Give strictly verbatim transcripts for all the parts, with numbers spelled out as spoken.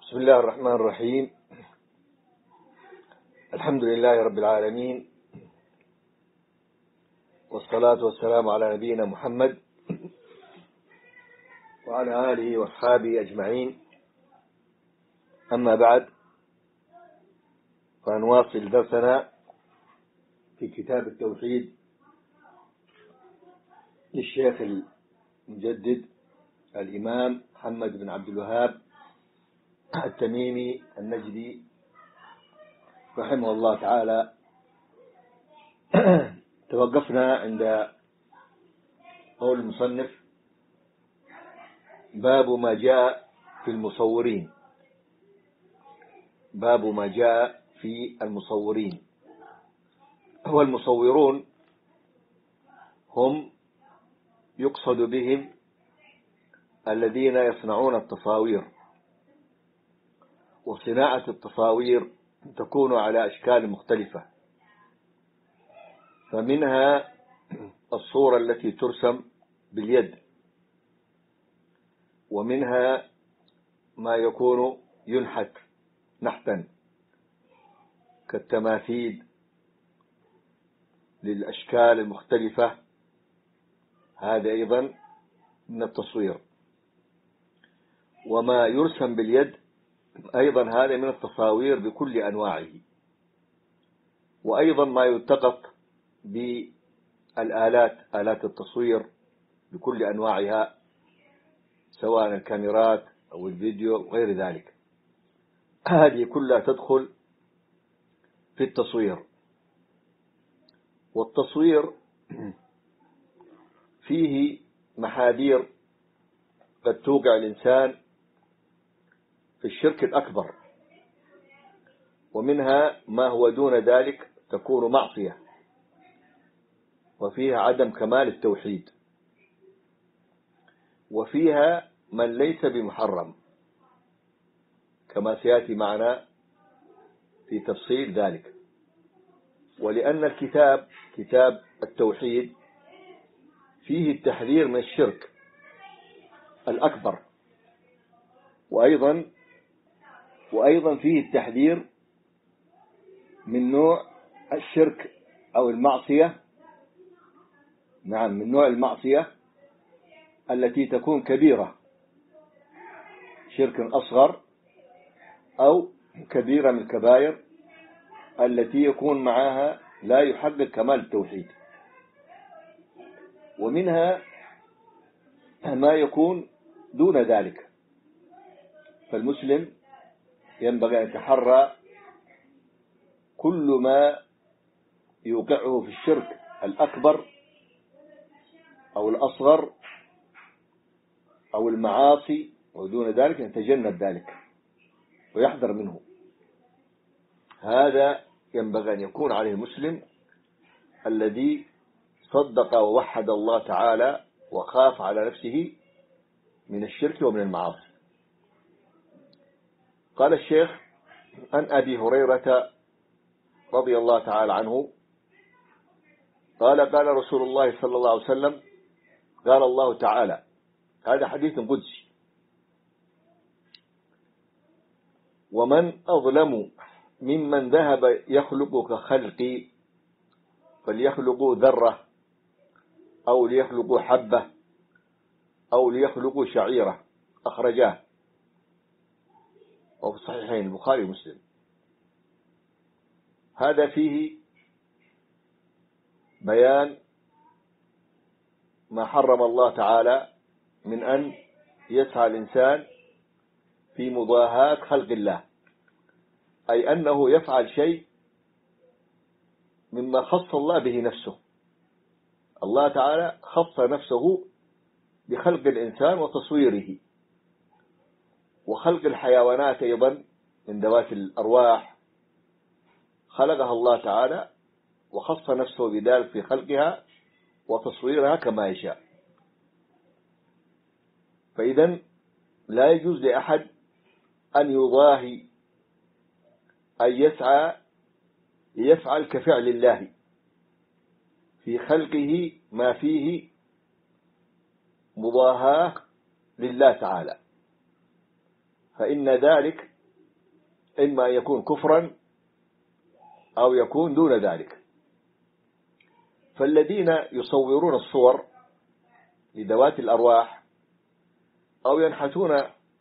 بسم الله الرحمن الرحيم. الحمد لله رب العالمين، والصلاة والسلام على نبينا محمد وعلى آله وأصحابه أجمعين. أما بعد، فنواصل درسنا في كتاب التوحيد للشيخ المجدد الإمام محمد بن عبد الوهاب التميمي النجدي رحمه الله تعالى. توقفنا عند قول المصنف: باب ما جاء في المصورين. باب ما جاء في المصورين. هو المصورون هم يقصد بهم الذين يصنعون التصاوير، وصناعة التصاوير تكون على أشكال مختلفة، فمنها الصورة التي ترسم باليد، ومنها ما يكون ينحت نحتا كالتماثيل للأشكال المختلفة، هذا أيضا من التصوير. وما يرسم باليد أيضا هذا من التصاوير بكل أنواعه. وأيضا ما يلتقط بالآلات، آلات التصوير بكل أنواعها، سواء الكاميرات أو الفيديو وغير ذلك، هذه كلها تدخل في التصوير. والتصوير فيه محاذير قد توقع الإنسان في الشرك الأكبر، ومنها ما هو دون ذلك تكون معصية، وفيها عدم كمال التوحيد، وفيها من ليس بمحرم، كما سيأتي معنا في تفصيل ذلك. ولأن الكتاب كتاب التوحيد فيه التحذير من الشرك الأكبر، وأيضا وأيضا فيه التحذير من نوع الشرك أو المعصية، نعم، من نوع المعصية التي تكون كبيرة، شرك أصغر أو كبيرة من الكبائر التي يكون معها لا يحقق كمال التوحيد. ومنها ما يكون دون ذلك، فالمسلم ينبغي أن يتحرى كل ما يوقعه في الشرك الأكبر أو الأصغر أو المعاصي، ودون ذلك يتجنب ذلك ويحذر منه. هذا ينبغي أن يكون عليه المسلم الذي صدق ووحد الله تعالى وخاف على نفسه من الشرك ومن المعاصي. قال الشيخ: عن أبي هريرة رضي الله تعالى عنه قال: قال رسول الله صلى الله عليه وسلم: قال الله تعالى. هذا حديث قدسي: ومن أظلم ممن ذهب يخلق كخلقي، فليخلقوا ذرة أو ليخلقوا حبة أو ليخلقوا شعيرة. أخرجاه وفي الصحيحين البخاري ومسلم. هذا فيه بيان ما حرم الله تعالى من أن يسعى الإنسان في مضاهاة خلق الله، أي أنه يفعل شيء مما خص الله به نفسه. الله تعالى خص نفسه بخلق الإنسان وتصويره، وخلق الحيوانات أيضا من ذوات الأرواح خلقها الله تعالى وخص نفسه بذلك في خلقها وتصويرها كما يشاء. فإذن لا يجوز لأحد أن يضاهي، أن يسعى ليفعل كفعل الله في خلقه ما فيه مضاهاة لله تعالى، فإن ذلك إما أن يكون كفرا أو يكون دون ذلك. فالذين يصورون الصور لذوات الأرواح أو ينحتون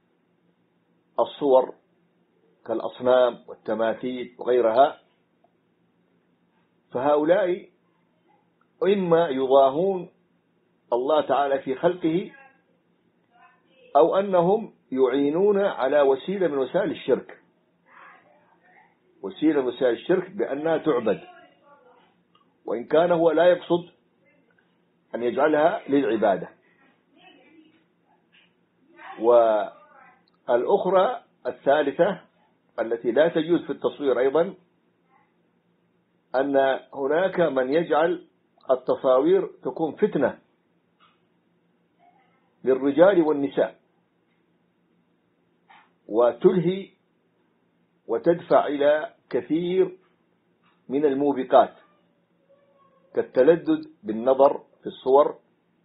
الصور كالأصنام والتماثيل وغيرها، فهؤلاء إما يضاهون الله تعالى في خلقه، أو أنهم يعينون على وسيلة من وسائل الشرك، وسيلة من وسائل الشرك بأنها تعبد، وإن كان هو لا يقصد أن يجعلها للعبادة. والأخرى الثالثة التي لا تجوز في التصوير أيضا، أن هناك من يجعل التصاوير تكون فتنة للرجال والنساء، وتلهي وتدفع إلى كثير من الموبقات كالتلذذ بالنظر في الصور،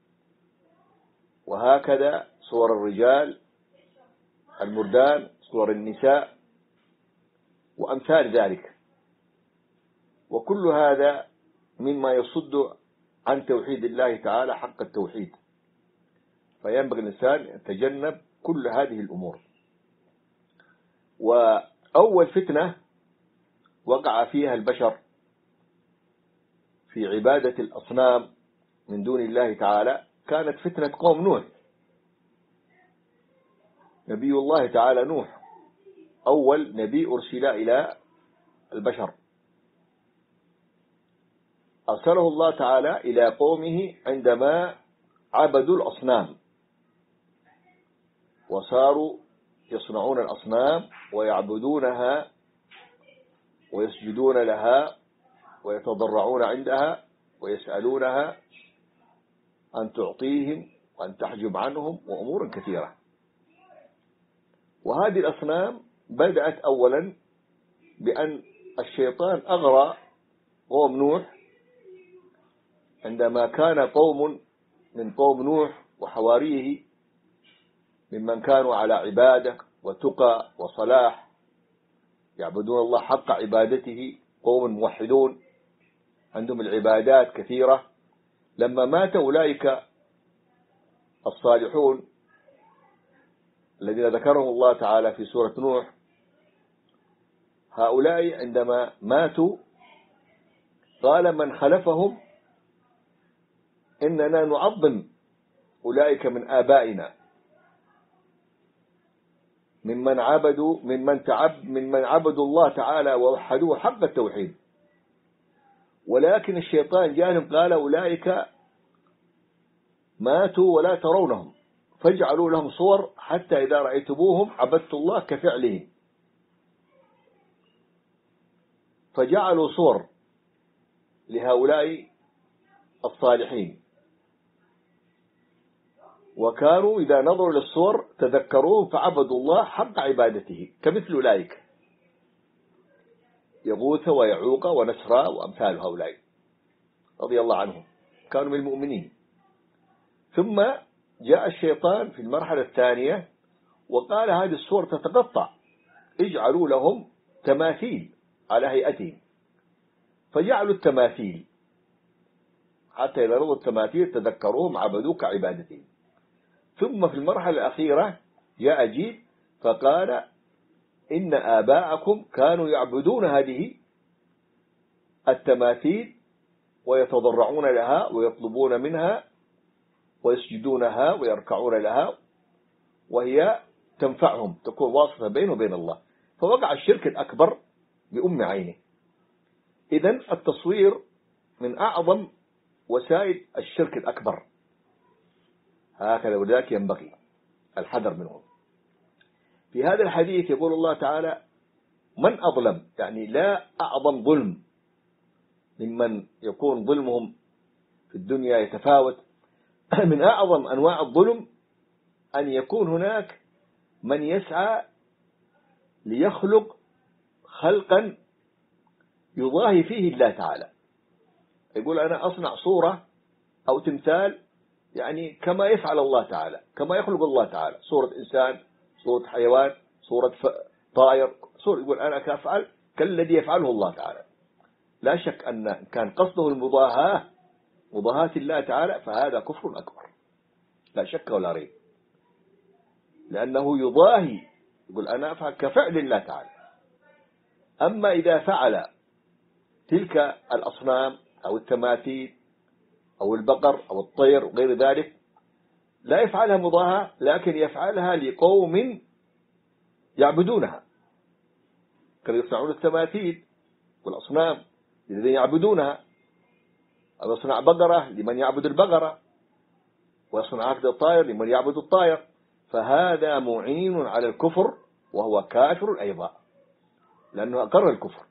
وهكذا صور الرجال المردان، صور النساء، وأمثال ذلك. وكل هذا مما يصد عن توحيد الله تعالى حق التوحيد، فينبغي الإنسان أن يتجنب كل هذه الأمور. وأول فتنة وقع فيها البشر في عبادة الأصنام من دون الله تعالى كانت فتنة قوم نوح. نبي الله تعالى نوح أول نبي أرسل إلى البشر، أرسله الله تعالى إلى قومه عندما عبدوا الأصنام وصاروا يصنعون الأصنام ويعبدونها ويسجدون لها ويتضرعون عندها ويسألونها أن تعطيهم وأن تحجب عنهم وأمور كثيرة. وهذه الأصنام بدأت أولا بأن الشيطان أغرى قوم نوح عندما كان قوم من قوم نوح وحواريه ممن كانوا على عبادة وتقى وصلاح يعبدون الله حق عبادته، قوم موحدون عندهم العبادات كثيرة. لما مات أولئك الصالحون الذين ذكرهم الله تعالى في سورة نوح، هؤلاء عندما ماتوا قال من خلفهم إننا نعظم أولئك من آبائنا ممن عبدوا ممن تعب ممن عبدوا الله تعالى ووحدوه حق التوحيد. ولكن الشيطان جانب قال أولئك ماتوا ولا ترونهم فاجعلوا لهم صور حتى إذا رأيتموهم عبدت الله كفعلهم، فجعلوا صور لهؤلاء الصالحين، وكانوا إذا نظروا للصور تذكروهم فعبدوا الله حق عبادته كمثل أولئك يغوث ويعوق ونسرا وأمثال هؤلاء رضي الله عنهم كانوا من المؤمنين. ثم جاء الشيطان في المرحلة الثانية وقال هذه الصور تتقطع، اجعلوا لهم تماثيل على هيئتهم، فجعلوا التماثيل حتى إذا رضوا التماثيل تذكروهم عبدوه كعبادتهم. ثم في المرحلة الأخيرة جاء جيل فقال إن آباءكم كانوا يعبدون هذه التماثيل ويتضرعون لها ويطلبون منها ويسجدونها ويركعون لها، وهي تنفعهم تكون واسطة بينه وبين الله، فوقع الشرك الأكبر بأم عينه. إذن التصوير من أعظم وسائل الشرك الأكبر، هكذا وذاك ينبغي الحذر منه. في هذا الحديث يقول الله تعالى من أظلم، يعني لا أعظم ظلم ممن يكون ظلمهم في الدنيا يتفاوت. من أعظم أنواع الظلم أن يكون هناك من يسعى ليخلق خلقا يضاهي فيه الله تعالى، يقول أنا أصنع صورة أو تمثال يعني كما يفعل الله تعالى، كما يخلق الله تعالى، صورة إنسان، صورة حيوان، صورة طائر، صور يقول أنا كأفعل كالذي يفعله الله تعالى. لا شك أن كان قصده المضاهاة مضاهاة الله تعالى فهذا كفر أكبر لا شك ولا ريب، لأنه يضاهي يقول أنا أفعل كفعل الله تعالى. أما إذا فعل تلك الأصنام أو التماثيل أو البقر أو الطير وغير ذلك لا يفعلها مضاهاة، لكن يفعلها لقوم يعبدونها، كانوا يصنعون التماثيل والأصنام الذين يعبدونها، أو يصنع بقرة لمن يعبد البقرة، ويصنع عقد الطائر لمن يعبد الطائر، فهذا معين على الكفر وهو كافر أيضا لأنه أقر الكفر.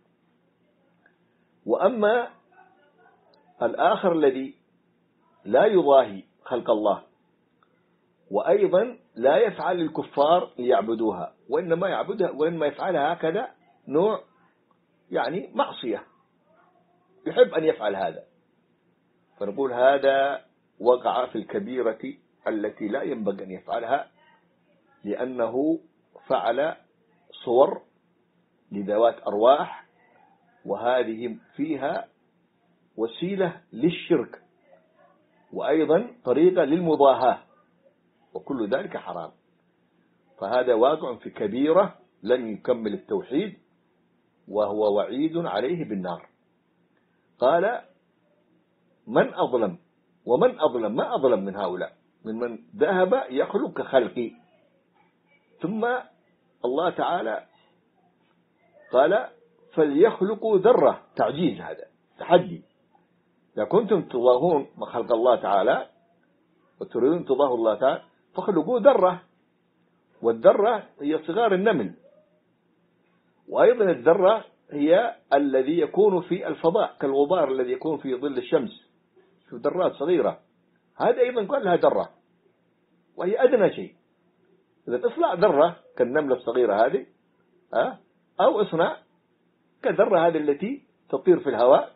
وأما الآخر الذي لا يضاهي خلق الله وأيضا لا يفعل الكفار ليعبدوها، وإنما يعبدها وإنما يفعلها هكذا نوع يعني معصية يحب أن يفعل هذا، فنقول هذا وقع في الكبيرة التي لا ينبغي أن يفعلها، لأنه فعل صور لذوات أرواح، وهذه فيها وسيلة للشرك وأيضا طريقة للمضاهاة، وكل ذلك حرام. فهذا واقع في كبيرة لن يكمل التوحيد وهو وعيد عليه بالنار. قال من أظلم، ومن أظلم ما أظلم من هؤلاء من من ذهب يخلق كخلقي. ثم الله تعالى قال فليخلقوا ذرة، تعجيز، هذا تحدي. إذا كنتم تضاهون خلق الله تعالى وتريدون تضاهوا الله تعالى فخلقوا ذرة، والذرة هي صغار النمل، وأيضا الذرة هي الذي يكون في الفضاء كالغبار الذي يكون في ظل الشمس، في ذرات صغيرة، هذا أيضا قال لها ذرة وهي أدنى شيء. إذا اصنع ذرة كالنملة الصغيرة هذه أو اصنع كذرة هذه التي تطير في الهواء،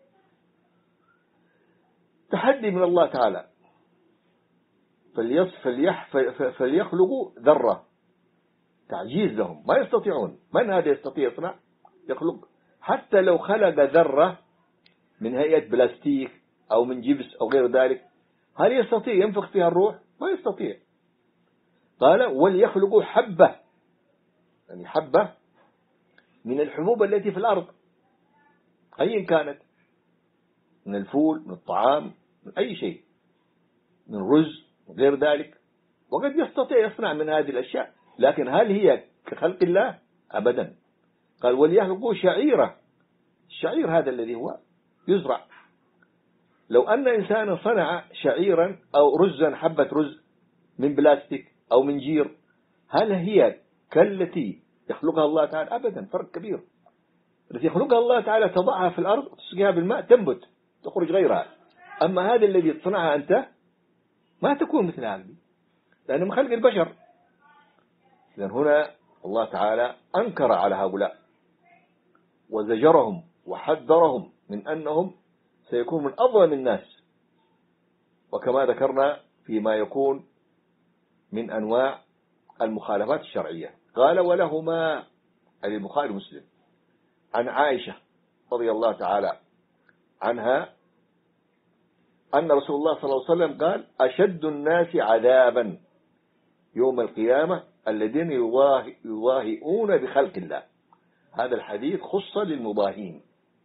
تحدي من الله تعالى. فليخلقوا ذرة، تعجيز لهم، ما يستطيعون. من هذا يستطيع يصنع يخلق؟ حتى لو خلق ذرة من هيئة بلاستيك أو من جبس أو غير ذلك، هل يستطيع ينفخ فيها الروح؟ ما يستطيع. قال وليخلقوا حبة، يعني حبة من الحبوب التي في الأرض أي كانت، من الفول، من الطعام، من أي شيء، من رز وغير ذلك، وقد يستطيع يصنع من هذه الأشياء، لكن هل هي كخلق الله؟ أبدا. قال وليخلقوا شعيرة، الشعير هذا الذي هو يزرع. لو أن إنسانا صنع شعيرا أو رزا، حبة رز من بلاستيك أو من جير، هل هي كالتي يخلقها الله تعالى؟ أبدا، فرق كبير. التي يخلقها الله تعالى تضعها في الأرض وتسقيها بالماء تنبت تخرج غيرها، أما هذه الذي تصنعها أنت ما تكون مثل هذه، لأنه من خلق البشر. لأن هنا الله تعالى أنكر على هؤلاء وزجرهم وحذرهم من أنهم سيكون من أظلم الناس، وكما ذكرنا فيما يكون من أنواع المخالفات الشرعية. قال ولهما، أي البخاري ومسلم، عن عائشة رضي الله تعالى عنها أن رسول الله صلى الله عليه وسلم قال أشد الناس عذابا يوم القيامة الذين يضاهئون بخلق الله. هذا الحديث خص للمضاهين.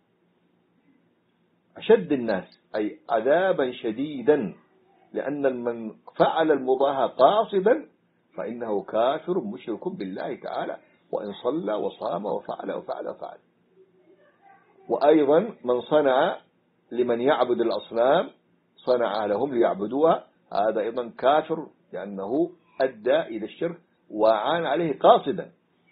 أشد الناس أي عذابا شديدا، لأن من فعل المضاهاة قاصدا فإنه كافر مشرك بالله تعالى، وإن صلى وصام وفعل وفعل وفعل. وأيضا من صنع لمن يعبد الأصنام صنع لهم ليعبدوها، هذا أيضا كافر لأنه أدى إلى الشرك وعان عليه قاصدا.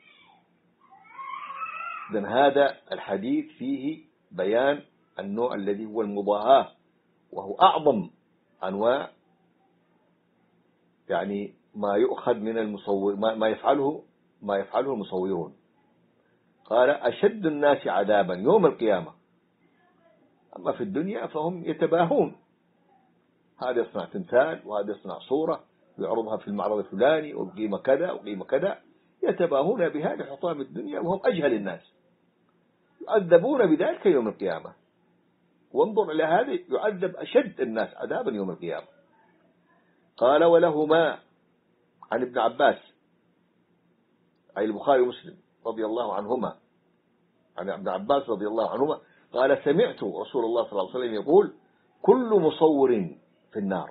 إذن هذا الحديث فيه بيان النوع الذي هو المضاهاة، وهو أعظم أنواع يعني ما يؤخذ من المصور، ما يفعله ما يفعله المصورون. قال أشد الناس عذابا يوم القيامة. أما في الدنيا فهم يتباهون، هذا يصنع تمثال وهذا يصنع صورة ويعرضها في المعرض الفلاني وقيمة كذا وقيمة كذا، يتباهون بها لحطام الدنيا وهم أجهل الناس، يعذبون بذلك يوم القيامة. وانظر إلى هذه، يعذب أشد الناس عذابا يوم القيامة. قال ولهما عن ابن عباس أي البخاري ومسلم رضي الله عنهما، عن ابن عباس رضي الله عنهما قال سمعت رسول الله صلى الله عليه وسلم يقول كل مصور في النار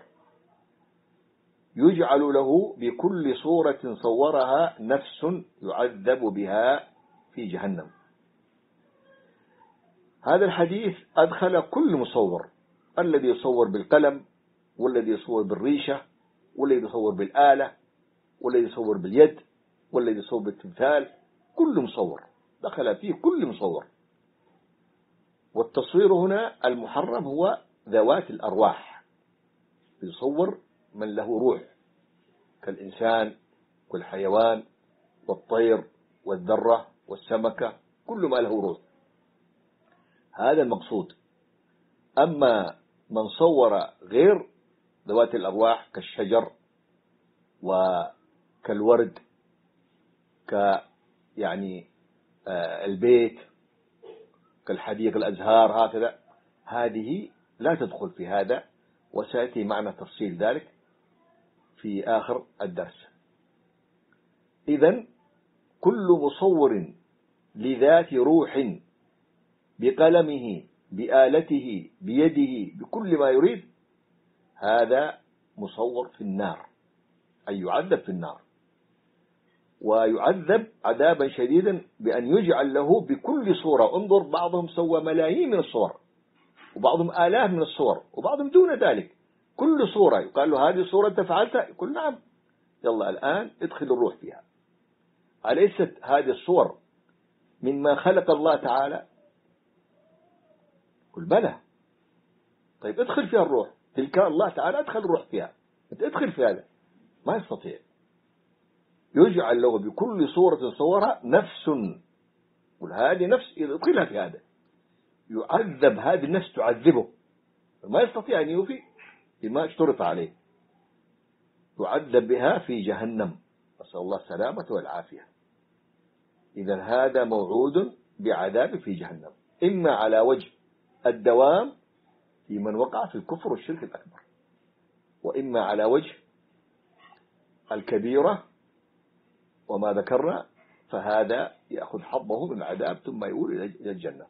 يجعل له بكل صورة صورها نفس يعذب بها في جهنم. هذا الحديث أدخل كل مصور، الذي يصور بالقلم، والذي يصور بالريشة، والذي يصور بالآلة، والذي يصور باليد، والذي يصور بالتمثال، كل مصور دخل فيه كل مصور. والتصوير هنا المحرم هو ذوات الأرواح، يصور من له روح كالإنسان والحيوان والطير والذرة والسمكة، كل ما له روح، هذا المقصود. أما من صور غير ذوات الأرواح كالشجر وكالورد ك يعني البيت كالحديقة الأزهار هكذا، هذه لا تدخل في هذا، وسيأتي معنا تفصيل ذلك في آخر الدرس. إذن كل مصور لذات روح بقلمه بآلته بيده بكل ما يريد، هذا مصور في النار، أي يعذب في النار، ويعذب عذابا شديدا بأن يجعل له بكل صورة. انظر، بعضهم سوى ملايين من الصور، وبعضهم آلاف من الصور، وبعضهم دون ذلك. كل صورة يقال له هذه صورة أنت فعلتها، يقول نعم، يلا الآن ادخل الروح فيها. أليست هذه الصور مما خلق الله تعالى؟ قل بلى. طيب ادخل فيها الروح، تلك الله تعالى ادخل الروح فيها، انت ادخل في هذا، ما يستطيع. يجعل له بكل صورة صورها نفس، قل هذه نفس ادخلها في هذا، يعذب هذه النفس، تعذبه، ما يستطيع أن يوفي بما اشترط عليه، يعذب بها في جهنم، نسأل الله السلامة والعافية. إذا هذا موعود بعذاب في جهنم، إما على وجه الدوام في من وقع في الكفر والشرك الأكبر، وإما على وجه الكبيرة وما ذكرنا، فهذا يأخذ حظه من العذاب ثم يقول إلى الجنة.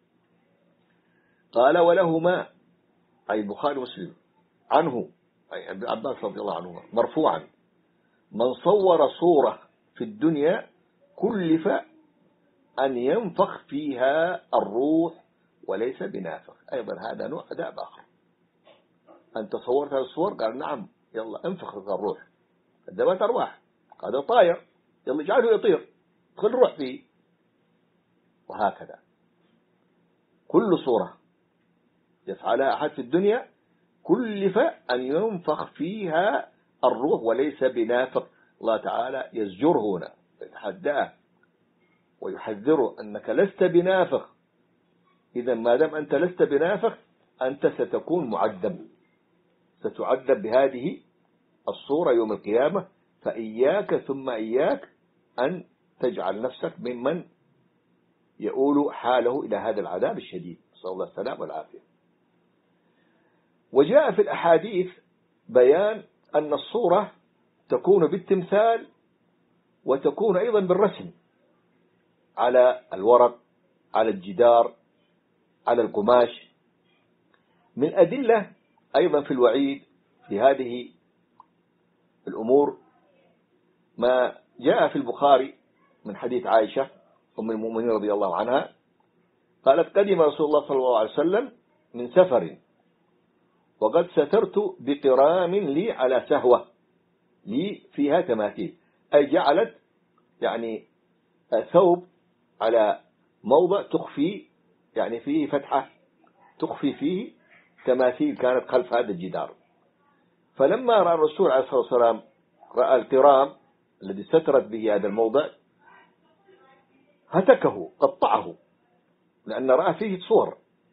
قال ولهما أي البخاري ومسلم عنه أي ابن عباس رضي الله عنهما مرفوعا من صور صورة في الدنيا كلف أن ينفخ فيها الروح وليس بنافخ. أيضا هذا نوع عذاب آخر. أنت صورت هذه الصور، قال نعم، يلا انفخ الروح، ذوات أرواح، هذا طاير، يلا اجعله يطير، ادخل الروح فيه. وهكذا كل صورة يفعلها أحد في الدنيا كلف أن ينفخ فيها الروح وليس بنافخ. الله تعالى يزجره هنا، يتحداه ويحذره أنك لست بنافخ. إذا ما دام أنت لست بنافخ، أنت ستكون معذب، ستعذب بهذه الصورة يوم القيامة. فإياك ثم إياك أن تجعل نفسك ممن يؤول حاله إلى هذا العذاب الشديد، نسأل الله السلامة والعافية. وجاء في الأحاديث بيان أن الصورة تكون بالتمثال وتكون أيضا بالرسم على الورق، على الجدار، على القماش. من أدلة أيضا في الوعيد في هذه الأمور ما جاء في البخاري من حديث عائشة أم المؤمنين رضي الله عنها قالت قدم رسول الله صلى الله عليه وسلم من سفر وقد سترت بقرام لي على سهوة لي فيها تماثيل، أي جعلت يعني ثوب على موضع تخفي يعني فيه فتحة تخفي فيه تماثيل كانت خلف هذا الجدار. فلما رأى الرسول عليه الصلاة والسلام رأى القرام الذي سترت به هذا الموضع هتكه قطعه، لأن رأى فيه صور،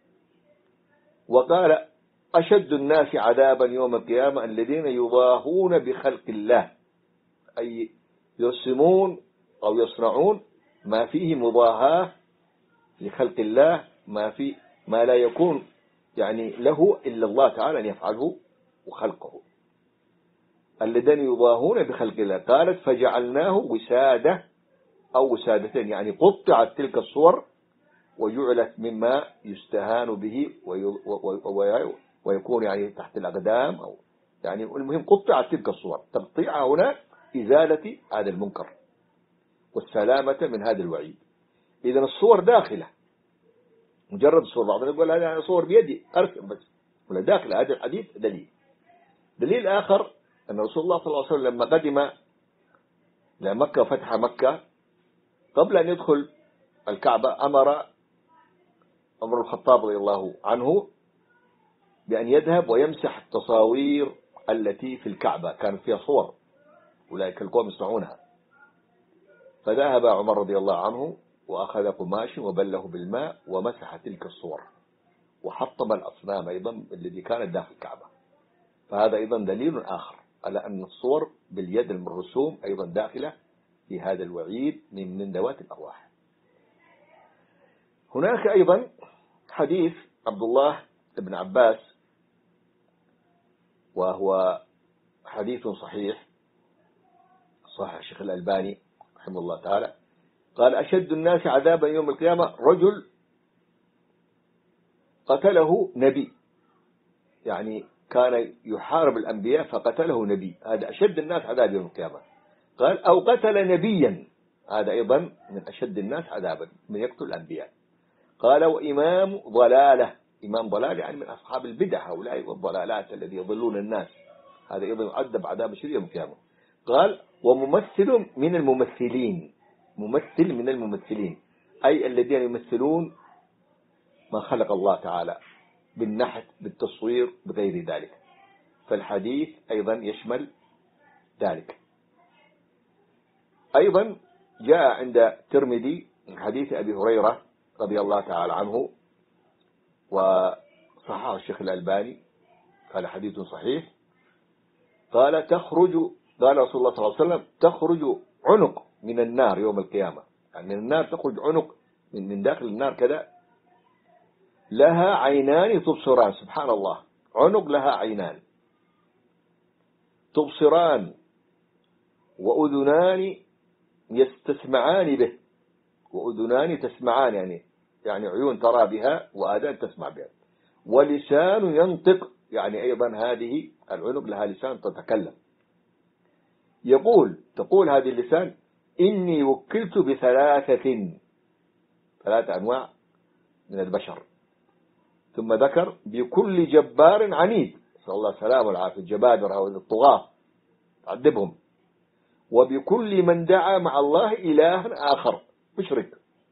وقال أشد الناس عذابا يوم القيامة الذين يضاهون بخلق الله، أي يرسمون أو يصنعون ما فيه مضاهاة لخلق الله، ما في ما لا يكون يعني له إلا الله تعالى أن يفعله وخلقه، الذين يضاهون بخلق الله. قالت فجعلناه وسادة أو وسادتين، يعني قطعت تلك الصور وجعلت مما يستهان به ويكون يعني تحت الأقدام، أو يعني المهم قطعت تلك الصور. تقطيعها هنا إزالة هذا المنكر والسلامة من هذا الوعيد. إذن الصور داخلة، مجرد صور، بعضنا يقول هذا صور بيدي أرسم بس، ولا داخلة. هذا الحديث دليل. دليل آخر أن رسول الله صلى الله عليه وسلم لما قدم لمكة وفتح مكة، قبل أن يدخل الكعبة أمر عمر الخطاب رضي الله عنه بأن يذهب ويمسح التصاوير التي في الكعبة، كانت فيها صور أولئك القوم يصنعونها. فذهب عمر رضي الله عنه وأخذ قماش وبله بالماء ومسح تلك الصور، وحطم الأصنام أيضا الذي كانت داخل الكعبة. فهذا أيضا دليل آخر على أن الصور باليد المرسوم أيضا داخلة في هذا الوعيد من من ذوات الأرواح. هناك أيضا حديث عبد الله بن عباس، وهو حديث صحيح، صحيح الشيخ الألباني رحمه الله تعالى، قال أشد الناس عذابا يوم القيامة رجل قتله نبي، يعني كان يحارب الأنبياء فقتله نبي، هذا أشد الناس عذابا يوم القيامة. قال أو قتل نبيا، هذا أيضا من أشد الناس عذابا من يقتل الأنبياء. قال وإمام ضلالة، إمام ضلال يعني من أصحاب البدع هؤلاء والضلالات الذي يضلون الناس، هذا أيضا يعذب عذاب شديد يوم القيامة. قال وممثل من الممثلين، ممثل من الممثلين أي الذين يمثلون ما خلق الله تعالى بالنحت بالتصوير بغير ذلك. فالحديث أيضا يشمل ذلك. أيضا جاء عند الترمذي من حديث أبي هريرة رضي الله تعالى عنه، وصححه الشيخ الألباني قال حديث صحيح. قال تخرج قال رسول الله صلى الله عليه وسلم تخرج عنق من النار يوم القيامة، يعني من النار تخرج عنق من من داخل النار كذا، لها عينان تبصران، سبحان الله، عنق لها عينان تبصران وأذنان يستسمعان به، وأذنان تسمعان يعني يعني عيون ترى بها وآذان تسمع بها، ولسان ينطق، يعني أيضا هذه العنق لها لسان تتكلم. يقول تقول هذه اللسان إني وكلت بثلاثة، ثلاثة أنواع من البشر. ثم ذكر بكل جبار عنيد، صلى الله السلام والعافية، الجبابرة والطغاة تعذبهم، وبكل من دعا مع الله إلها آخر مشرك.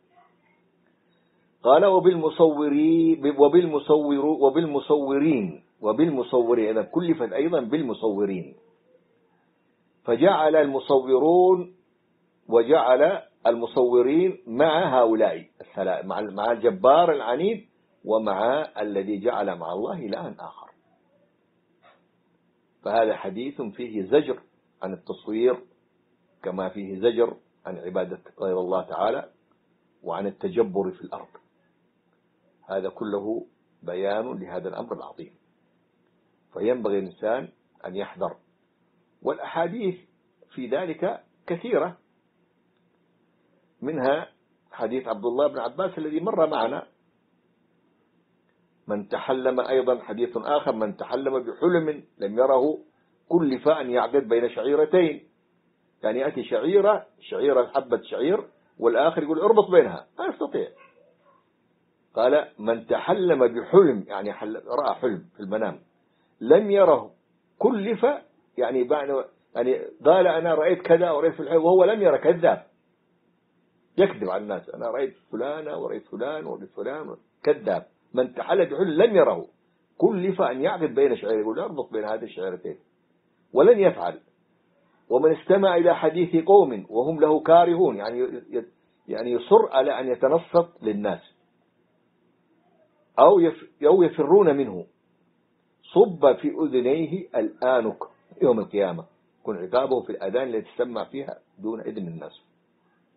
قال وبالمصورين وبالمصور وبالمصورين وبالمصورين إذا كلفت أيضا بالمصورين، فجعل المصورون وجعل المصورين مع هؤلاء الثلاثة، مع مع الجبار العنيد ومع الذي جعل مع الله إلها آخر. فهذا حديث فيه زجر عن التصوير، كما فيه زجر عن عبادة غير الله تعالى وعن التجبر في الأرض. هذا كله بيان لهذا الأمر العظيم، فينبغي الإنسان أن يحذر. والأحاديث في ذلك كثيرة، منها حديث عبد الله بن عباس الذي مر معنا، من تحلم، أيضا حديث آخر من تحلم بحلم لم يره كلف أن يعقد بين شعيرتين، يعني يأتي شعيرة شعيرة حبة شعير والآخر يقول اربط بينها، لا يستطيع. قال من تحلم بحلم يعني رأى حلم في المنام لم يره كلف، يعني يعني قال أنا رأيت كذا ورأيت في الحلم وهو لم يرى، كذاب يكذب على الناس، أنا رأيت فلانة ورأيت فلان ورأيت فلان، كذاب. من تحلم بحلم لم يره كلف أن يعقد بين شعيرين، يقول اربط بين هذه الشعيرتين ولن يفعل. ومن استمع إلى حديث قوم وهم له كارهون، يعني يعني يصر على أن يتنصت للناس أو أو يفرون منه، صب في أذنيه الآنك يوم القيامة، يكون عقابه في الأذان التي تسمع فيها دون إذن الناس.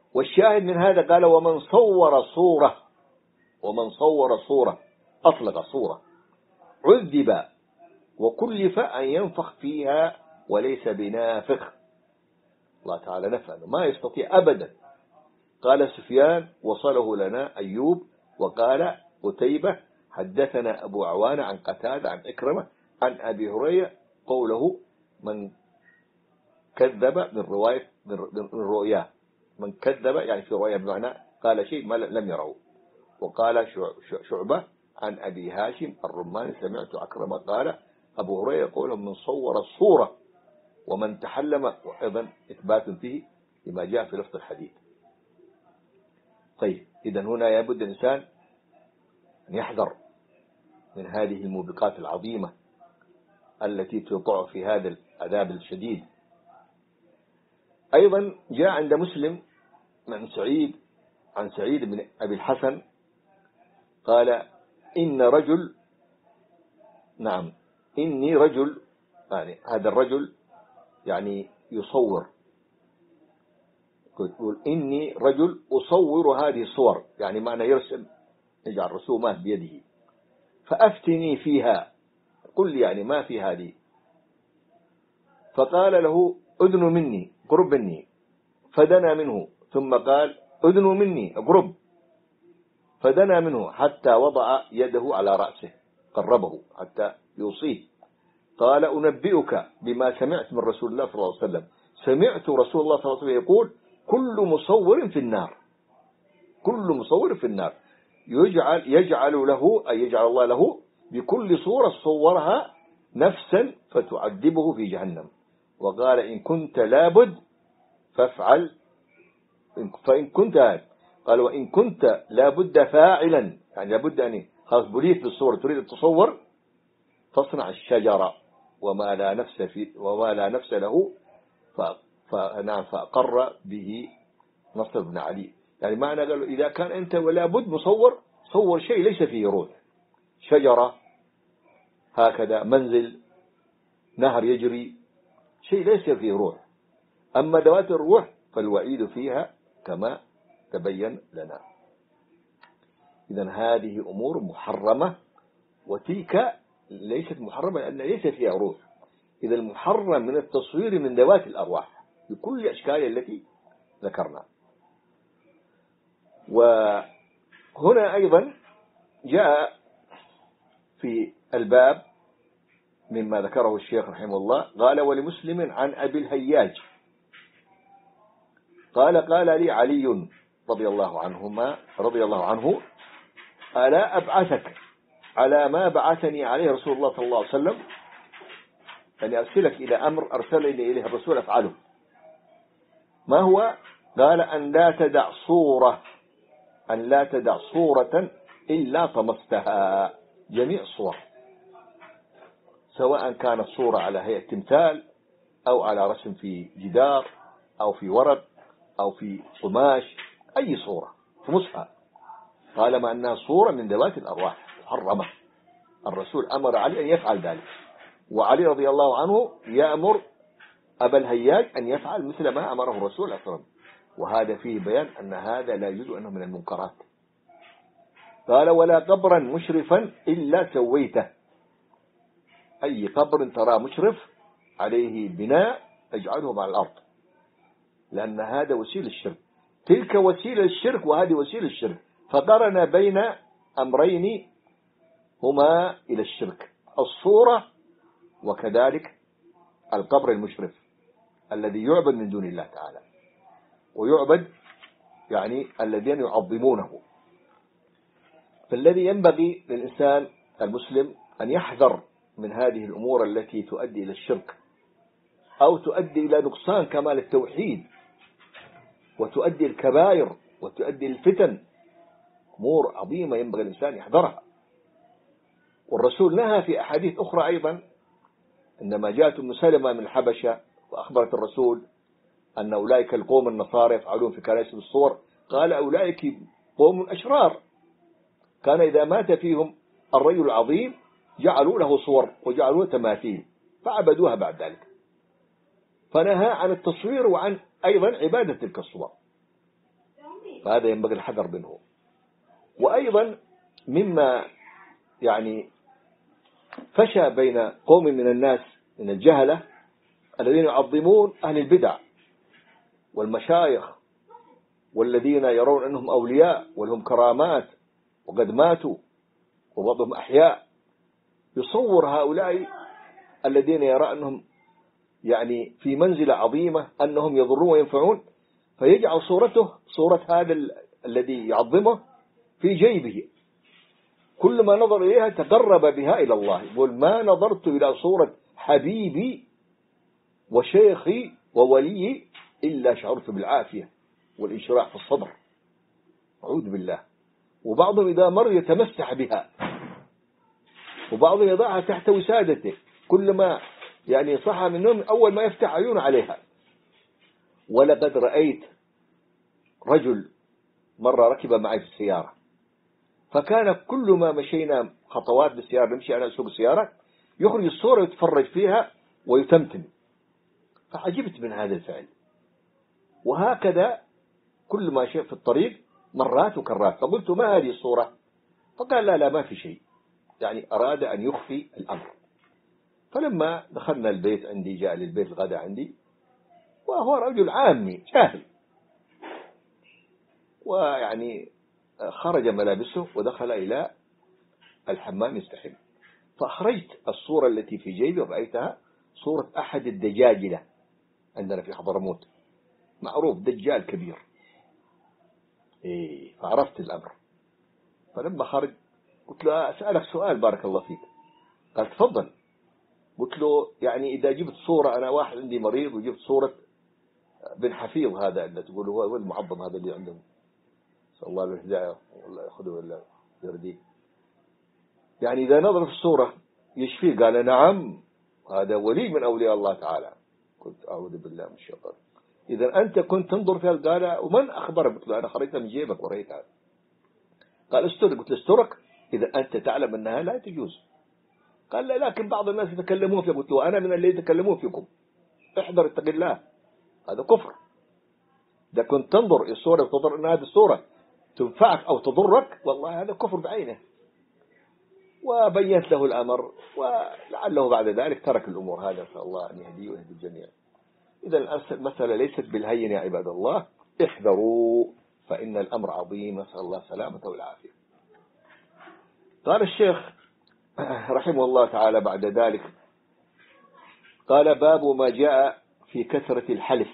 والشاهد من هذا قال ومن صور صورة ومن صور صورة أطلق صورة عذب وكلف أن ينفخ فيها وليس بنافخ. الله تعالى نفى أنه ما يستطيع أبدا. قال سفيان وصله لنا أيوب وقال قتيبة حدثنا أبو عوانة عن قتادة عن إكرمة عن أبي هريرة قوله من كذب من رواية من رؤياه، من كذب يعني في رؤيا بمعنى قال شيء ما لم يره. وقال شعبة عن أبي هاشم الرماني سمعت أكرمة قال أبو هريرة يقول من صور الصورة ومن تحلم، وأيضا إثبات فيه لما جاء في لفظ الحديث. طيب إذن هنا يبد الإنسان أن يحذر من هذه الموبقات العظيمة التي توقع في هذا العذاب الشديد. أيضا جاء عند مسلم عن سعيد عن سعيد بن أبي الحسن قال إن رجل نعم إني رجل، يعني هذا الرجل يعني يصور، يقول إني رجل أصور هذه الصور، يعني معنى يرسم يجعل رسومات بيده، فأفتني فيها، قل لي يعني ما في هذه. فقال له أذن مني قرب مني، فدنا منه، ثم قال أذن مني قرب، فدنا منه حتى وضع يده على رأسه قربه حتى يوصيه. قال أنبئك بما سمعت من رسول الله صلى الله عليه وسلم، سمعت رسول الله صلى الله عليه وسلم يقول كل مصور في النار، كل مصور في النار، يجعل, يجعل له أي يجعل الله له بكل صورة صورها نفسا فتعذبه في جهنم. وقال إن كنت لابد فافعل، فإن كنت قال وإن كنت لابد فاعلا، يعني لابد أن خلاص بليت بالصور تريد التصور فاصنع الشجرة وما لا نفس في وما لا نفس له فنعم فأقر به نصر بن علي. يعني معنى قالوا إذا كان أنت ولا بد مصور صور شيء ليس فيه روح، شجرة هكذا، منزل، نهر يجري، شيء ليس فيه روح. أما ذوات الروح فالوعيد فيها كما تبين لنا. إذن هذه أمور محرمة، وتلك ليست محرمة لأن ليس فيها روح. إذا المحرم من التصوير من ذوات الأرواح بكل أشكال التي ذكرنا. وهنا أيضا جاء في الباب مما ذكره الشيخ رحمه الله قال ولمسلم عن أبي الهياج قال قال لي علي رضي الله عنهما رضي الله عنه ألا أبعثك على ما بعثني عليه رسول الله صلى الله عليه وسلم، يعني أرسلك إلى أمر أرسلني إليه الرسول أفعله. ما هو؟ قال أن لا تدع صورة أن لا تدع صورة إلا طمستها، جميع الصور سواء كانت صورة على هيئة تمثال أو على رسم في جدار أو في ورق أو في قماش، أي صورة طمسها طالما أنها صورة من ذوات الأرواح محرمة. الرسول أمر علي أن يفعل ذلك، وعلي رضي الله عنه يأمر أبا الهياج أن يفعل مثل ما أمره الرسول أصلا، وهذا فيه بيان أن هذا لا يجوز أنه من المنكرات. قال ولا قبرا مشرفا إلا سويته، أي قبر ترى مشرف عليه بناء اجعله مع الأرض، لأن هذا وسيل الشرك، تلك وسيلة الشرك وهذه وسيلة الشرك، فقرن بين أمرين هما إلى الشرك، الصورة وكذلك القبر المشرف الذي يعبد من دون الله تعالى، ويعبد يعني الذين يعظمونه. فالذي ينبغي للإنسان المسلم أن يحذر من هذه الأمور التي تؤدي إلى الشرك أو تؤدي إلى نقصان كمال التوحيد وتؤدي الكبائر وتؤدي الفتن، أمور عظيمة ينبغي الإنسان يحذرها. والرسول نهى في أحاديث أخرى أيضا، عندما جاءت أم سلمة من الحبشة وأخبرت الرسول أن أولئك القوم النصارى يفعلون في كنائس الصور، قال أولئك قوم أشرار، كان إذا مات فيهم الرجل العظيم جعلوا له صور وجعلوا تماثيل فعبدوها بعد ذلك. فنهى عن التصوير وعن أيضا عبادة تلك الصور. فهذا ينبغي الحذر منه. وأيضا مما يعني فشى بين قوم من الناس من الجهلة الذين يعظمون أهل البدع والمشايخ والذين يرون أنهم أولياء ولهم كرامات وقد ماتوا وبعضهم أحياء، يصور هؤلاء الذين يرى أنهم يعني في منزلة عظيمة أنهم يضرون وينفعون، فيجعل صورته صورة هذا الذي يعظمه في جيبه، كل ما نظر إليها تقرب بها إلى الله. يقول ما نظرت إلى صورة حبيبي وشيخي وولي إلا شعرت بالعافية والانشراح في الصدر، أعوذ بالله. وبعضهم إذا مر يتمسح بها، وبعضهم يضعها تحت وسادته، كل ما يعني صحى من النوم أول ما يفتح عيونه عليها. ولقد رأيت رجل مرة ركب معي في السيارة، فكان كل ما مشينا خطوات بالسيارة نمشي على سوق السيارة يخرج الصورة ويتفرج فيها ويتمتم، فعجبت من هذا الفعل. وهكذا كل ما شاف في الطريق مرات وكرات، فقلت ما هذه الصورة؟ فقال لا لا ما في شيء، يعني أراد أن يخفي الأمر. فلما دخلنا البيت عندي، جاء للبيت الغداء عندي، وهو رجل عامي جاهل، ويعني خرج ملابسه ودخل إلى الحمام يستحم، فأخرجت الصورة التي في جيبي ورأيتها صورة أحد الدجاجلة عندنا في حضرموت، معروف دجال كبير. إيه فعرفت الأمر. فلما خرج قلت له أسألك سؤال بارك الله فيك. قال تفضل. قلت له يعني إذا جبت صورة، أنا واحد عندي مريض وجبت صورة بن حفيظ هذا اللي تقول هو المعظم هذا اللي عندهم، صلى الله عليه وسلم والله يأخذه ولا يرديه، يعني إذا نظر في الصورة يشفيه؟ قال نعم هذا ولي من أولياء الله تعالى. قلت أعوذ بالله من الشيطان. إذا أنت كنت تنظر فيها؟ قال ومن أخبرك؟ قلت له أنا خرجتها من جيبك ورأيتها. قال استرك. قلت له استرك إذا أنت تعلم أنها لا تجوز. قال لا لكن بعض الناس يتكلمون فيها. قلت له أنا من اللي يتكلمون فيكم، احذر اتق الله، هذا كفر. إذا كنت تنظر الصورة وتنظر أن هذه الصورة تنفعك أو تضرك، والله هذا كفر بعينه. وبينت له الأمر، ولعله بعد ذلك ترك الأمور هذا، فالله أن يهديه ويهدي الجميع. إذا المسألة ليست بالهين يا عباد الله، احذروا فإن الأمر عظيم، نسأل الله السلامة والعافية. قال الشيخ رحمه الله تعالى بعد ذلك، قال باب ما جاء في كثرة الحلف.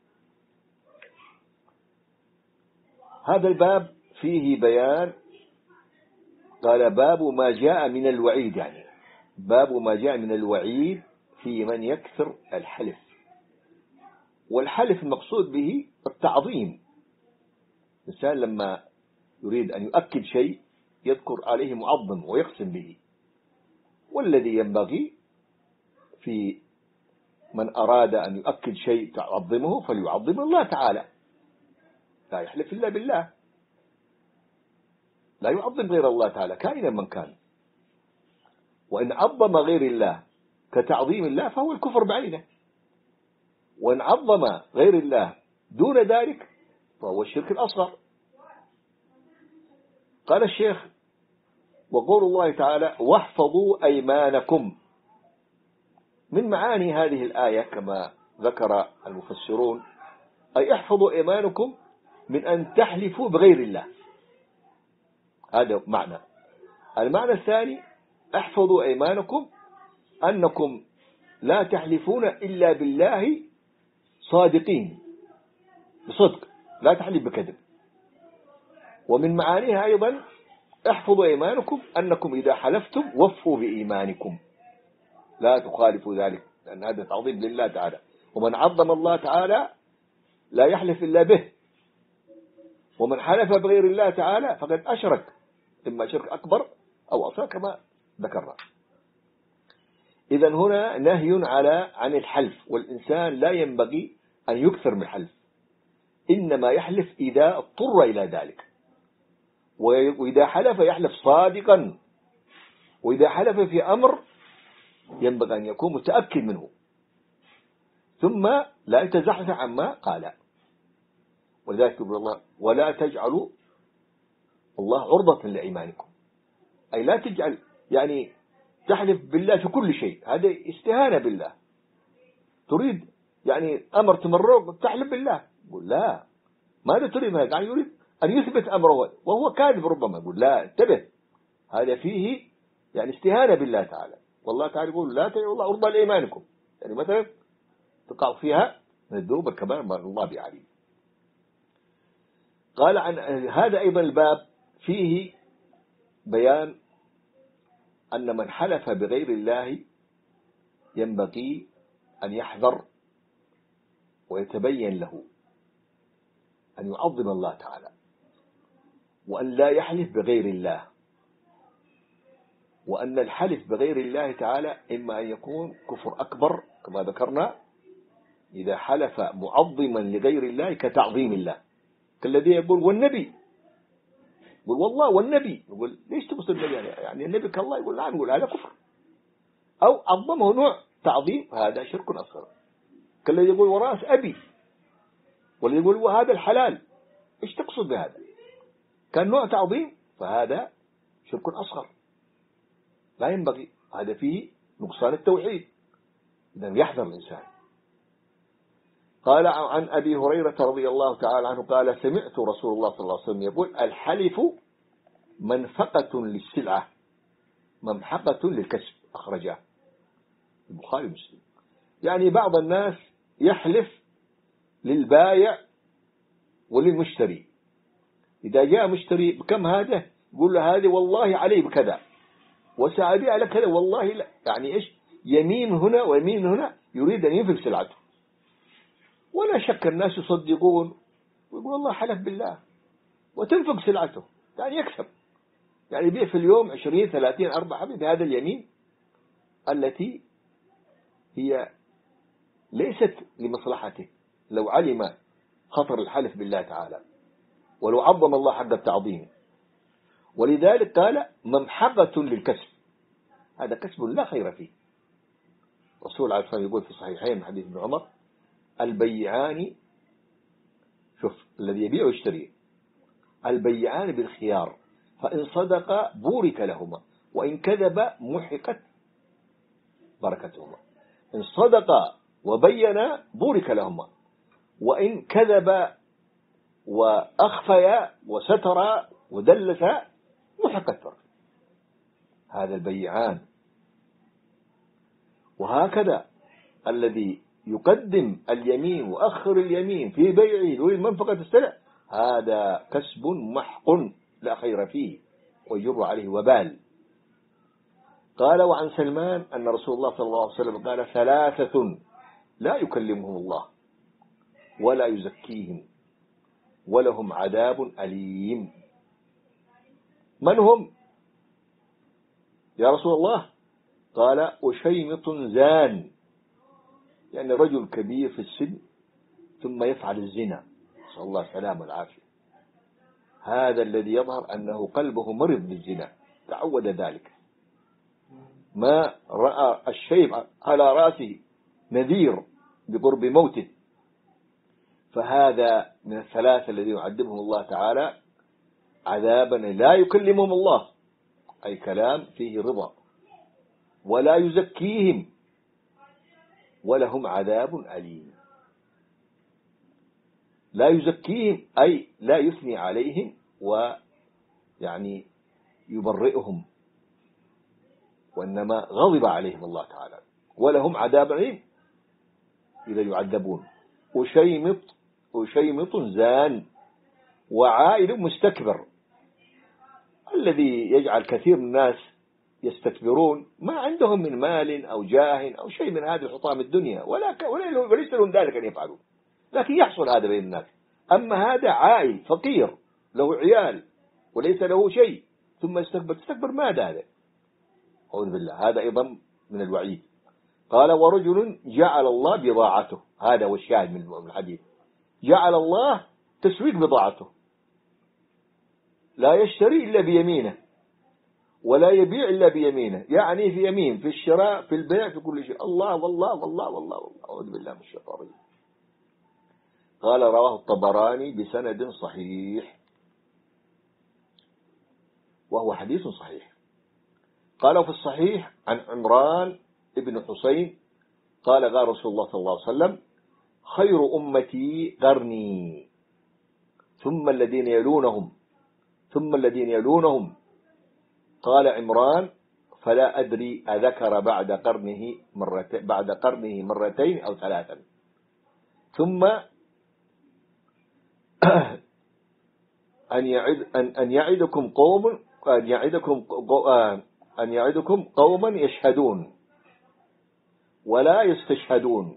هذا الباب فيه بيان، قال باب ما جاء من الوعيد، يعني باب ما جاء من الوعيد في من يكثر الحلف. والحلف المقصود به التعظيم، الإنسان لما يريد أن يؤكد شيء يذكر عليه معظم ويقسم به. والذي ينبغي في من أراد أن يؤكد شيء تعظمه فليعظم الله تعالى، لا يحلف إلا بالله، لا يعظم غير الله تعالى كائنا من كان. وإن عظم غير الله كتعظيم الله فهو الكفر بعينه، وإن عظم غير الله دون ذلك فهو الشرك الأصغر. قال الشيخ وقول الله تعالى واحفظوا أيمانكم، من معاني هذه الآية كما ذكر المفسرون أي احفظوا أيمانكم من أن تحلفوا بغير الله، هذا معنى. المعنى الثاني احفظوا أيمانكم أنكم لا تحلفون إلا بالله صادقين بصدق، لا تحلف بكذب. ومن معانيها أيضا احفظوا أيمانكم أنكم إذا حلفتم وفوا بإيمانكم، لا تخالفوا ذلك، لأن هذا تعظيم لله تعالى. ومن عظم الله تعالى لا يحلف إلا به، ومن حلف بغير الله تعالى فقد أشرك، إما شرك أكبر أو أصغر كما ذكرنا. إذن هنا نهي على عن الحلف، والإنسان لا ينبغي أن يكثر من الحلف، إنما يحلف إذا اضطر إلى ذلك، وإذا حلف يحلف صادقا، وإذا حلف في أمر ينبغي أن يكون متأكد منه، ثم لا يتزحزح عما قال. ولذلك يقول الله ولا تجعلوا الله عرضة لأيمانكم، أي لا تجعل يعني تحلف بالله في كل شيء، هذا استهانة بالله. تريد يعني أمر تمرق تحلف بالله، يقول لا، ماذا تريد؟ هذا يعني يريد أن يثبت أمره وهو كاذب ربما، يقول لا انتبه، هذا فيه يعني استهانة بالله تعالى. والله تعالى يقول لا تجعلوا الله عرضة لأيمانكم، يعني مثلا تقع فيها من الذنوب الكبائر ما الله بعليم. قال عن هذا أيضا الباب فيه بيان أن من حلف بغير الله ينبغي أن يحذر ويتبين له أن يعظم الله تعالى، وأن لا يحلف بغير الله، وأن الحلف بغير الله تعالى إما أن يكون كفر أكبر كما ذكرنا إذا حلف معظما لغير الله كتعظيم الله، كالذي يقول والنبي، يقول والله والنبي، يقول ليش تقصد النبي يعني النبي كالله، يقول نعم، يقول هذا كفر، أو عظمه نوع تعظيم هذا شرك أصغر، كالذي يقول ورأس أبي، والذي يقول وهذا الحلال، إيش تقصد بهذا؟ كان نوع تعظيم فهذا شرك أصغر لا ينبغي، هذا فيه نقصان التوحيد، إذن يحذر الإنسان. قال عن أبي هريرة رضي الله تعالى عنه قال سمعت رسول الله صلى الله عليه وسلم يقول الحلف منفقة للسلعة ممحقة للكسب، أخرجه البخاري ومسلم. يعني بعض الناس يحلف للبايع وللمشتري، إذا جاء مشتري بكم هذا يقول له هذه والله علي بكذا وسأبيع لك كذا والله لا، يعني إيش يمين هنا ويمين هنا، يريد أن ينفق سلعته. ولا شك الناس يصدقون ويقول الله حلف بالله وتنفق سلعته، يعني يكسب، يعني يبيع في اليوم عشرين ثلاثين أربعة بهذا اليمين التي هي ليست لمصلحته لو علم خطر الحلف بالله تعالى ولو عظم الله حق التعظيم. ولذلك قال ممحقة للكسب، هذا كسب لا خير فيه. رسول الله عليه الصلاة والسلام يقول في الصحيحين من حديث ابن عمر البيعان، شوف الذي يبيع ويشتري، البيعان بالخيار فإن صدق بورك لهما وإن كذب محقت بركتهما. إن صدق وبين بورك لهما، وإن كذب وأخفى وستر ودلس محقت بركته. هذا البيعان. وهكذا الذي يقدم اليمين وأخر اليمين في بيعه يريد منفقة السلع، هذا كسب محق لا خير فيه ويجر عليه وبال. قال وعن سلمان أن رسول الله صلى الله عليه وسلم قال ثلاثة لا يكلمهم الله ولا يزكيهم ولهم عذاب أليم. من هم يا رسول الله؟ قال أشيمط زان، يعني رجل كبير في السن ثم يفعل الزنا، نسأل الله السلامة والعافية. هذا الذي يظهر أنه قلبه مرض بالزنا، تعود ذلك، ما رأى الشيب على رأسه نذير بقرب موته. فهذا من الثلاثة الذي يعذبهم الله تعالى عذابا لا يكلمهم الله، أي كلام فيه رضا، ولا يزكيهم ولهم عذاب أليم. لا يزكيهم أي لا يثني عليهم ويعني يبرئهم، وإنما غضب عليهم الله تعالى. ولهم عذاب أليم إذا يعذبون. وشيمط وشيمط زان وعائل مستكبر، الذي يجعل كثير من الناس يستكبرون ما عندهم من مال أو جاه أو شيء من هذه الحطام الدنيا، ولا وليس لهم ذلك أن يفعلوا، لكن يحصل هذا بين الناس. أما هذا عائل فقير له عيال وليس له شيء ثم يستكبر، تستكبر ماذا هذا؟ أعوذ بالله، هذا أيضا من الوعيد. قال ورجل جعل الله بضاعته، هذا هو الشاهد من الحديث، جعل الله تسويق بضاعته، لا يشتري إلا بيمينه ولا يبيع إلا بيمينه، يعني في يمين في الشراء في البيع في كل شيء، الله والله والله والله والله. أعوذ بالله من الشيطان الرجيم. قال رواه الطبراني بسند صحيح، وهو حديث صحيح. قال في الصحيح عن عمران بن حسين قال قال رسول الله صلى الله عليه وسلم: خير أمتي قرني ثم الذين يلونهم ثم الذين يلونهم. قال عمران: فلا أدري أذكر بعد قرنه مرتين بعد قرنه مرتين أو ثلاثا. ثم أن يعد أن أن يعدكم قوم أن يعدكم أن يعدكم قوما يشهدون ولا يستشهدون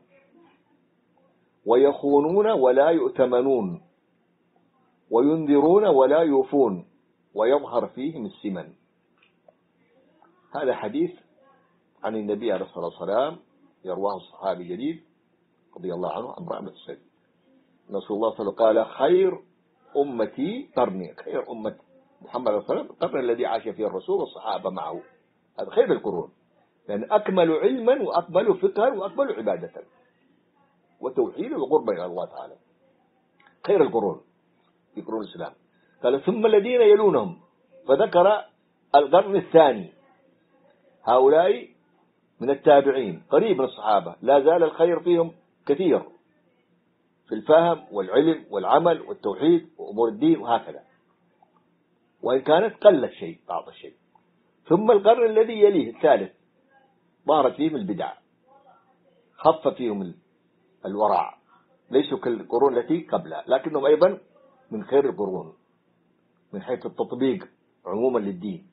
ويخونون ولا يؤتمنون وينذرون ولا يوفون ويظهر فيهم السمن. هذا حديث عن النبي عليه الصلاة والسلام يرواه الصحابي الجليل رضي الله عنه عمرو بن حسين. رسول الله صلى الله عليه وسلم قال: خير أمتي قرني، خير أمة محمد صلى الله عليه وسلم القرن الذي عاش فيه الرسول والصحابة معه، هذا خير القرون، لأن يعني أكمل علما وأكمل فقها وأكمل عبادة وتوحيدا وقربا إلى الله تعالى، خير القرون في قرون الإسلام. قال: ثم الذين يلونهم، فذكر القرن الثاني، هؤلاء من التابعين قريب من الصحابة، لا زال الخير فيهم كثير في الفهم والعلم والعمل والتوحيد وأمور الدين وهكذا، وإن كانت قلت شيء بعض الشيء. ثم القرن الذي يليه الثالث ظهرت فيهم البدع، خف فيهم الورع، ليسوا كالقرون التي قبلها، لكنهم أيضا من خير القرون من حيث التطبيق عموما للدين.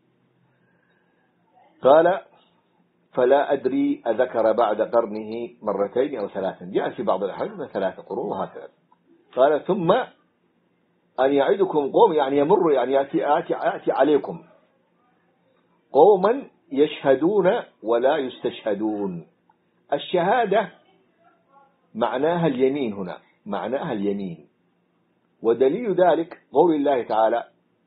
قال: فلا أدري أذكر بعد قرنه مرتين أو ثلاثا، جاء في بعض الأحاديث ثلاثة قرون وهكذا. قال: ثم أن يعدكم قوم، يعني يمر، يعني يأتي, يأتي, يأتي عليكم قوما يشهدون ولا يستشهدون. الشهادة معناها اليمين، هنا معناها اليمين، ودليل ذلك قول الله تعالى: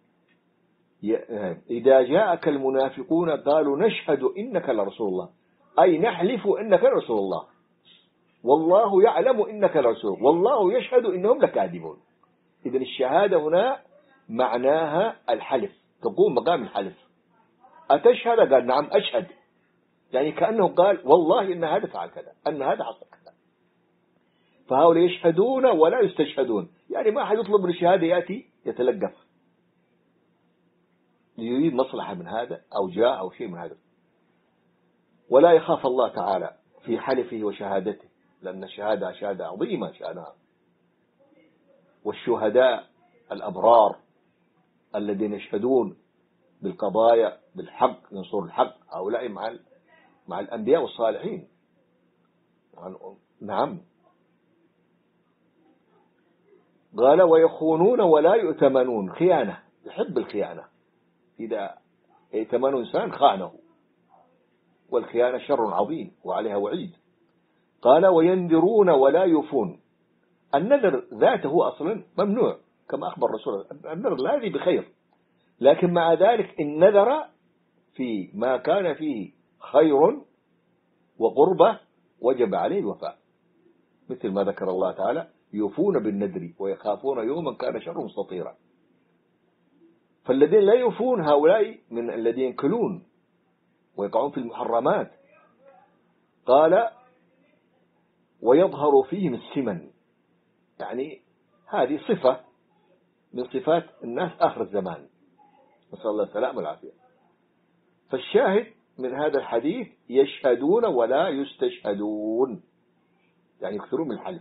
إذا جاءك المنافقون قالوا نشهد إنك لرسول الله، أي نحلف إنك لرسول الله، والله يعلم إنك لرسول، والله يشهد إنهم لكاذبون. إذن الشهادة هنا معناها الحلف، تقوم مقام الحلف. أتشهد؟ قال: نعم أشهد، يعني كأنه قال والله إن هذا فعل كذا، أن هذا حصل كذا. فهؤلاء يشهدون ولا يستشهدون، يعني ما أحد يطلب الشهادة يأتي يتلقف يريد مصلحة من هذا أو جاء أو شيء من هذا، ولا يخاف الله تعالى في حلفه وشهادته، لأن الشهادة شهادة عظيمة شأنها. والشهداء الأبرار الذين يشهدون بالقضايا بالحق، ينصر الحق، هؤلاء مع مع الأنبياء والصالحين. نعم. قال: ويخونون ولا يؤتمنون، خيانة، يحب الخيانة، إذا ائتمن إنسان خانه، والخيانة شر عظيم وعليها وعيد. قال: وينذرون ولا يوفون. النذر ذاته أصلا ممنوع كما أخبر الرسول، النذر لا يأتي بخير، لكن مع ذلك إن نذر في ما كان فيه خير وقربة وجب عليه الوفاء، مثل ما ذكر الله تعالى: يوفون بالنذر ويخافون يوما كان شره مستطيرا. فالذين لا يوفون هؤلاء من الذين ينكلون ويقعون في المحرمات. قال: ويظهر فيهم السمن، يعني هذه صفة من صفات الناس آخر الزمان، نسأل الله السلامة والعافية. فالشاهد من هذا الحديث: يشهدون ولا يستشهدون، يعني يكثرون من الحلف.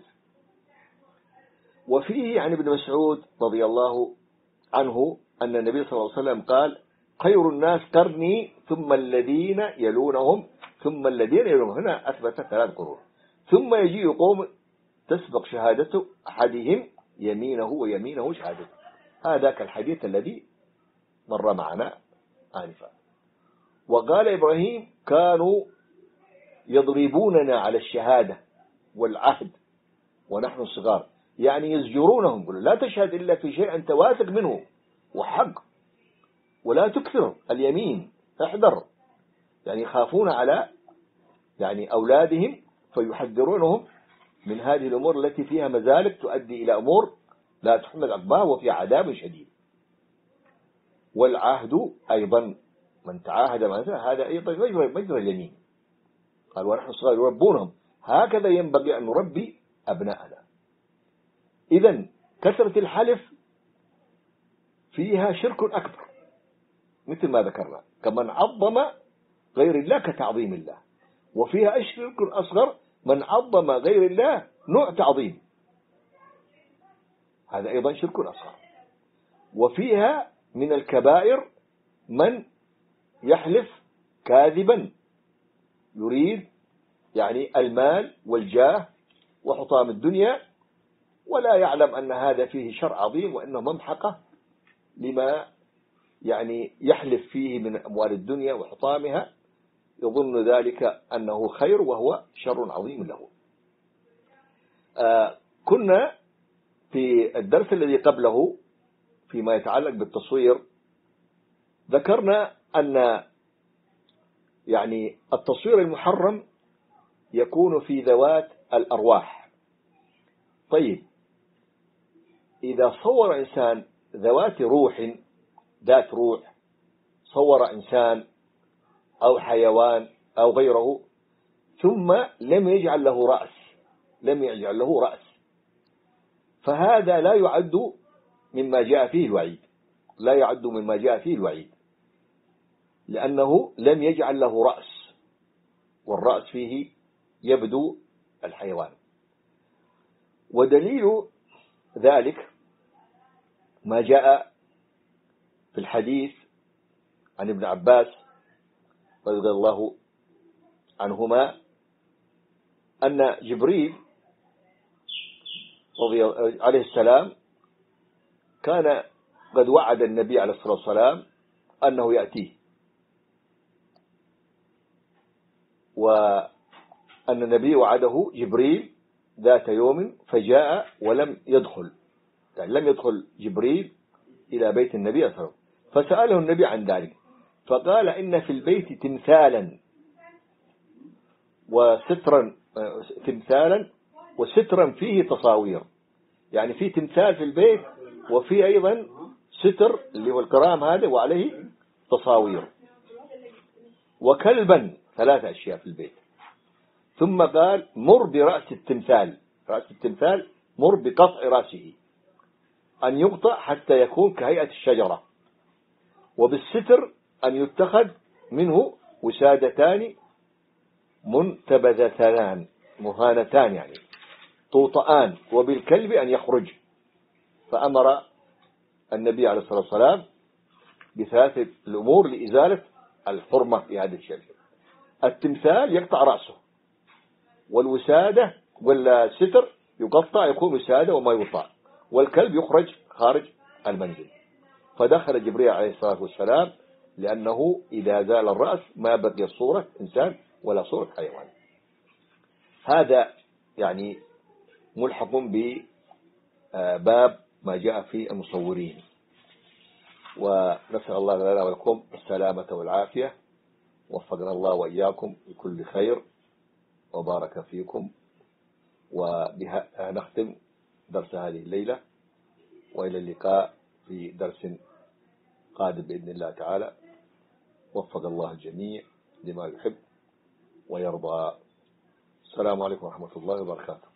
وفيه عن ابن مسعود رضي الله عنه أن النبي صلى الله عليه وسلم قال: خير الناس قرني ثم الذين يلونهم ثم الذين يلونهم. هنا أثبت ثلاث قرون. ثم يجيء قوم تسبق شهادته أحدهم يمينه ويمينه شهادته. هذا كالحديث الذي مر معنا آنفا. وقال إبراهيم: كانوا يضربوننا على الشهادة والعهد ونحن صغار، يعني يزجرونهم، يقولون لا تشهد إلا في شيء أنت واثق منه وحق، ولا تكثر اليمين، احذر، يعني يخافون على يعني أولادهم فيحذرونهم من هذه الأمور التي فيها مزالق تؤدي إلى أمور لا تحمد عقباها وفيها عذاب شديد. والعهد أيضا من تعاهد مثلا هذا أيضا مجرى مجرى اليمين. قال ونحن صغار يربونهم، هكذا ينبغي أن نربي أبناءنا. إذن كثرة الحلف فيها شرك أكبر مثل ما ذكرنا، كمن عظم غير الله كتعظيم الله. وفيها شرك أصغر، من عظم غير الله نوع تعظيم، هذا أيضا شرك أصغر. وفيها من الكبائر من يحلف كاذبا يريد يعني المال والجاه وحطام الدنيا، ولا يعلم أن هذا فيه شر عظيم وأنه ممحقة لما يعني يحلف فيه من أموال الدنيا وحطامها، يظن ذلك أنه خير وهو شر عظيم له. آه كنا في الدرس الذي قبله فيما يتعلق بالتصوير ذكرنا أن يعني التصوير المحرم يكون في ذوات الأرواح. طيب إذا صور إنسان ذوات روح، ذات روح، صور إنسان أو حيوان أو غيره ثم لم يجعل له رأس لم يجعل له رأس فهذا لا يعد مما جاء فيه الوعيد لا يعد مما جاء فيه الوعيد لأنه لم يجعل له رأس، والرأس فيه يبدو الحيوان. ودليل ذلك ما جاء في الحديث عن ابن عباس رضي الله عنهما أن جبريل رضي عليه السلام كان قد وعد النبي عليه الصلاة والسلام أنه يأتيه، وأن النبي وعده جبريل ذات يوم فجاء ولم يدخل، يعني لم يدخل جبريل إلى بيت النبي صلى الله عليه وسلم، فسأله النبي عن ذلك فقال إن في البيت تمثالا وسترا تمثالا وسترا فيه تصاوير، يعني في تمثال في البيت وفي أيضا ستر اللي هو الكرام هذا وعليه تصاوير، وكلبا، ثلاثة أشياء في البيت. ثم قال مر برأس التمثال رأس التمثال مر بقطع رأسه أن يقطع حتى يكون كهيئة الشجرة، وبالستر أن يتخذ منه وسادتان منتبذتان مهانتان يعني طوطآن، وبالكلب أن يخرج. فأمر النبي عليه الصلاة والسلام بثلاثة الأمور لإزالة الحرمة في هذا الشيء. التمثال يقطع رأسه، والوسادة والستر يقطع يكون وسادة وما يقطع، والكلب يخرج خارج المنزل. فدخل جبريل عليه الصلاة والسلام لأنه إذا زال الرأس ما بقي صورة إنسان ولا صورة حيوان. هذا يعني ملحق بباب ما جاء في المصورين، ونسأل الله لنا ولكم السلامة والعافية، وفقنا الله وإياكم لكل خير وبارك فيكم. وبها نختم درس هذه الليلة، وإلى اللقاء في درس قادم بإذن الله تعالى. وفق الله الجميع لما يحب ويرضى. السلام عليكم ورحمة الله وبركاته.